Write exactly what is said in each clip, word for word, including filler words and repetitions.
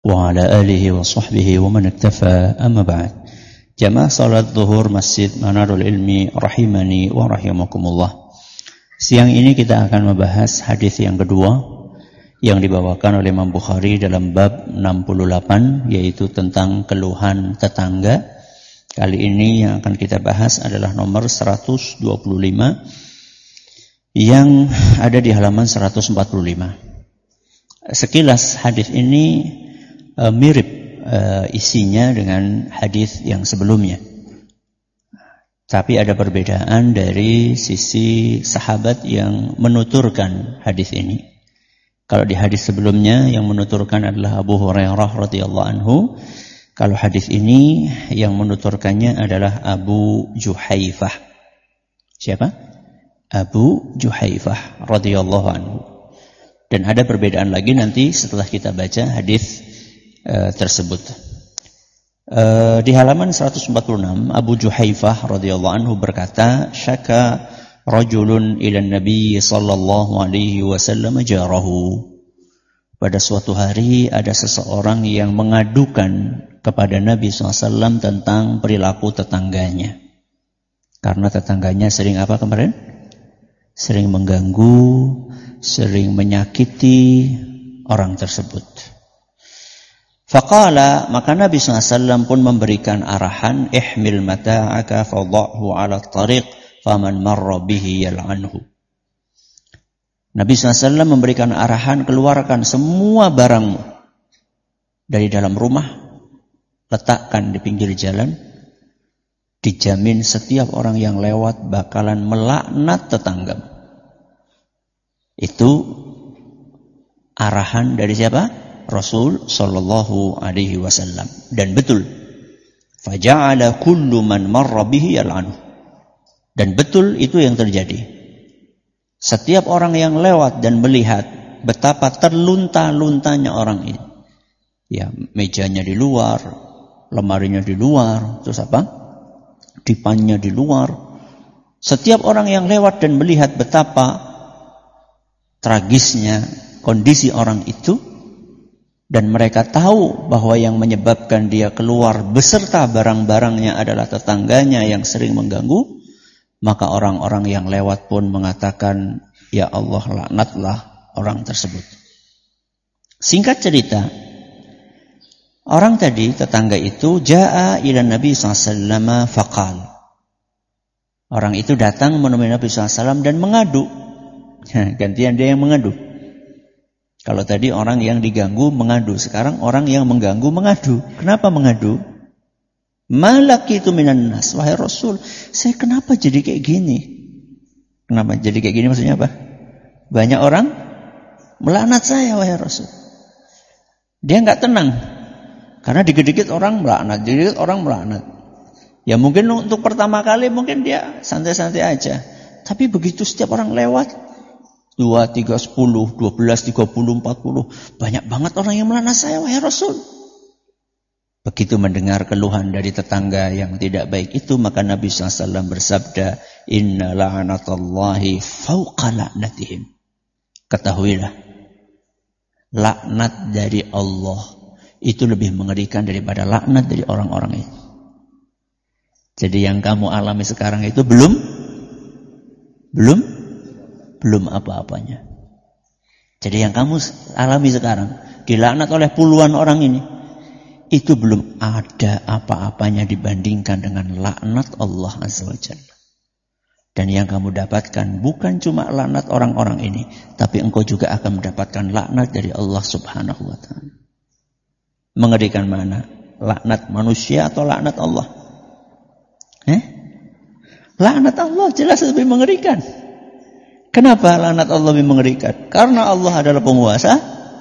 wa ala alihi wa sahbihi wa man iktafa, amma ba'd. Jamaah salat zuhur Masjid Manarul Ilmi rahimani wa rahimakumullah. Siang ini kita akan membahas hadis yang kedua yang dibawakan oleh Imam Bukhari dalam bab enam puluh delapan, yaitu tentang keluhan tetangga. Kali ini yang akan kita bahas adalah nomor seratus dua puluh lima yang ada di halaman seratus empat puluh lima. Sekilas hadis ini Uh, mirip uh, isinya dengan hadis yang sebelumnya, tapi ada perbedaan dari sisi sahabat yang menuturkan hadis ini. Kalau di hadis sebelumnya yang menuturkan adalah Abu Hurairah radhiyallahu anhu, kalau hadis ini yang menuturkannya adalah Abu Juhaifah. Siapa? Abu Juhaifah radhiyallahu anhu. Dan ada perbedaan lagi nanti setelah kita baca hadis Uh, tersebut. Uh, di halaman seratus empat puluh enam, Abu Juhaifah radhiyallahu anhu berkata, "Syaka rajulun ila Nabi sallallahu alaihi wasallam jarahu." Pada suatu hari ada seseorang yang mengadukan kepada Nabi sallallahu alaihi wasallam tentang perilaku tetangganya. Karena tetangganya sering apa kemarin? Sering mengganggu, sering menyakiti orang tersebut. Faqala, maka Nabi sallallahu alaihi wasallam pun memberikan arahan, ihmil mata'aka fadha'hu 'ala at-tariq faman marra bihi yal'anhu. Nabi sallallahu alaihi wasallam memberikan arahan, keluarkan semua barangmu dari dalam rumah, letakkan di pinggir jalan, dijamin setiap orang yang lewat bakalan melaknat tetanggamu. Itu arahan dari siapa? Rasul sallallahu alaihi wasallam. Dan betul, faja'ala kullu man marra bihi yal'anhu. Dan betul itu yang terjadi. Setiap orang yang lewat dan melihat betapa terlunta-luntanya orang ini, ya, mejanya di luar, lemarinya di luar, terus apa? Dipannya di luar. Setiap orang yang lewat dan melihat betapa tragisnya kondisi orang itu, dan mereka tahu bahwa yang menyebabkan dia keluar beserta barang-barangnya adalah tetangganya yang sering mengganggu, maka orang-orang yang lewat pun mengatakan, ya Allah, laknatlah orang tersebut. Singkat cerita, orang tadi, tetangga itu, ja'a ila Nabi sallallahu alaihi wasallam faqal. Orang itu datang menemui Nabi sallallahu alaihi wasallam dan mengadu. Gantian dia yang mengadu. Kalau tadi orang yang diganggu mengadu, sekarang orang yang mengganggu mengadu. Kenapa mengadu? Malaki itu minan nas, wahai Rasul, saya kenapa jadi kayak gini? Kenapa jadi kayak gini maksudnya apa? Banyak orang melaknat saya, wahai Rasul. Dia nggak tenang, karena dikit-dikit orang melaknat, dikit-dikit orang melaknat. Ya mungkin untuk pertama kali mungkin dia santai-santai aja, tapi begitu setiap orang lewat, dua, tiga, sepuluh, dua belas, tiga puluh, empat puluh. Banyak banget orang yang melaknat saya, wahai Rasul. Begitu mendengar keluhan dari tetangga yang tidak baik itu, maka Nabi sallallahu alaihi wasallam bersabda, inna la'natallahi fawqa la'natihim. Ketahuilah, laknat dari Allah itu lebih mengerikan daripada laknat dari orang-orang itu. Jadi yang kamu alami sekarang itu belum, belum, belum apa-apanya. Jadi yang kamu alami sekarang, dilaknat oleh puluhan orang ini, itu belum ada apa-apanya dibandingkan dengan laknat Allah Azza wa Jalla. Dan yang kamu dapatkan bukan cuma laknat orang-orang ini, tapi engkau juga akan mendapatkan laknat dari Allah Subhanahu wa Ta'ala. Mengerikan mana? Laknat manusia atau laknat Allah? Eh? Laknat Allah jelas lebih mengerikan. Kenapa laknat Allah lebih mengerikan? Karena Allah adalah penguasa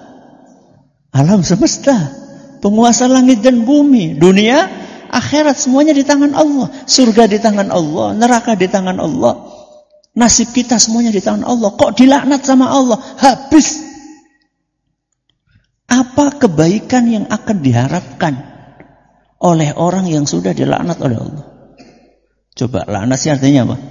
alam semesta, penguasa langit dan bumi, dunia, akhirat, semuanya di tangan Allah. Surga di tangan Allah, neraka di tangan Allah, nasib kita semuanya di tangan Allah. Kok dilaknat sama Allah? Habis. Apa kebaikan yang akan diharapkan oleh orang yang sudah dilaknat oleh Allah? Coba, laknat sih artinya apa?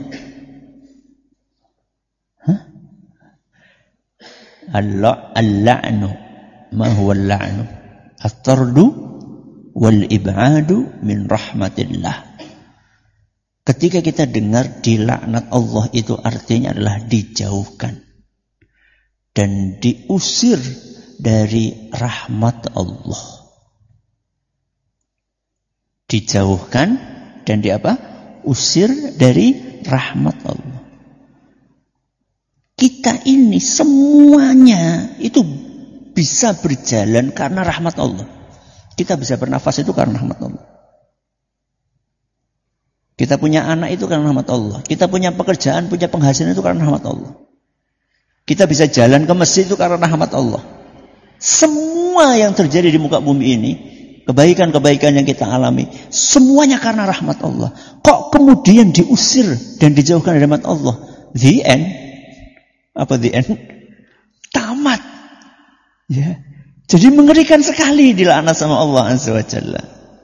Al-la'nu. Ma huwa al-la'nu? At-tardu wal ib'adu min rahmatillah. Ketika kita dengar dilaknat Allah itu artinya adalah dijauhkan dan diusir dari rahmat Allah. Dijauhkan dan di apa? Usir dari rahmat Allah. Kita ini semuanya itu bisa berjalan karena rahmat Allah. Kita bisa bernafas itu karena rahmat Allah. Kita punya anak itu karena rahmat Allah. Kita punya pekerjaan, punya penghasilan itu karena rahmat Allah. Kita bisa jalan ke masjid itu karena rahmat Allah. Semua yang terjadi di muka bumi ini, kebaikan-kebaikan yang kita alami, semuanya karena rahmat Allah. Kok kemudian diusir dan dijauhkan dari rahmat Allah? The end. Apa the end? Tamat. Ya. Jadi mengerikan sekali dilaknat sama Allah Azza wa Jalla.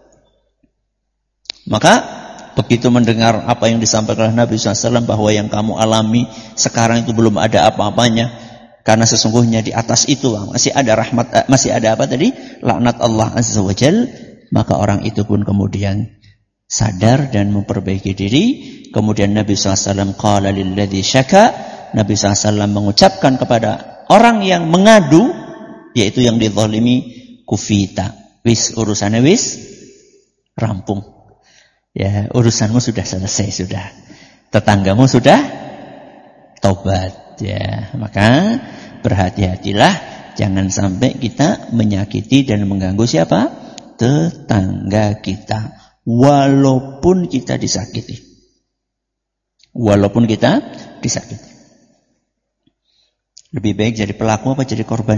Maka begitu mendengar apa yang disampaikan oleh Nabi shallallahu alaihi wasallam bahwa yang kamu alami sekarang itu belum ada apa-apanya, karena sesungguhnya di atas itu masih ada rahmat, masih ada apa tadi? Laknat Allah Azza wa Jalla. Maka orang itu pun kemudian sadar dan memperbaiki diri. Kemudian Nabi shallallahu alaihi wasallam qala lilladzi syaka, Nabi shallallahu alaihi wasallam mengucapkan kepada orang yang mengadu, yaitu yang dizalimi, kufita, wis urusannya wis rampung. Ya, urusanmu sudah selesai, sudah. Tetanggamu sudah tobat. Ya, maka berhati-hatilah jangan sampai kita menyakiti dan mengganggu siapa? Tetangga kita. Walaupun kita disakiti. Walaupun kita disakiti. Lebih baik jadi pelaku apa jadi korban?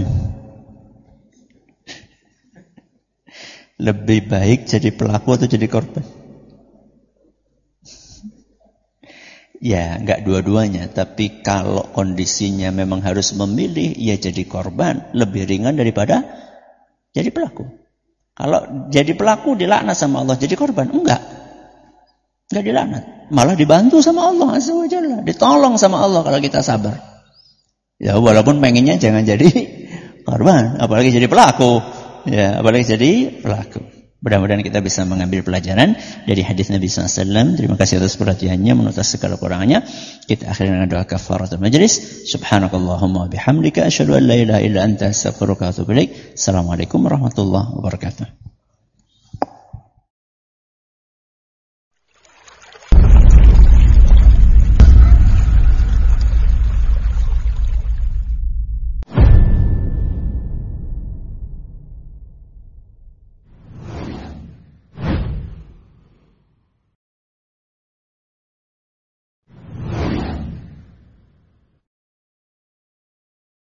Lebih baik jadi pelaku atau jadi korban? Ya, enggak dua-duanya. Tapi kalau kondisinya memang harus memilih, ya jadi korban. Lebih ringan daripada jadi pelaku. Kalau jadi pelaku dilaknat sama Allah, jadi korban? Enggak. Enggak dilaknat. Malah dibantu sama Allah Azza wa Jalla. Ditolong sama Allah kalau kita sabar. Ya, walaupun pengennya jangan jadi korban. Apalagi jadi pelaku. Ya, apalagi jadi pelaku. Mudah-mudahan kita bisa mengambil pelajaran dari hadis Nabi shallallahu alaihi wasallam. Terima kasih atas perhatiannya, menuntas segala kurangannya. Kita akhiri dengan doa kafaratul majlis. Subhanakallahumma bihamdika asyhadu an la ilaha illa anta astaghfiruka wa atubu ilaik. Assalamualaikum warahmatullahi wabarakatuh.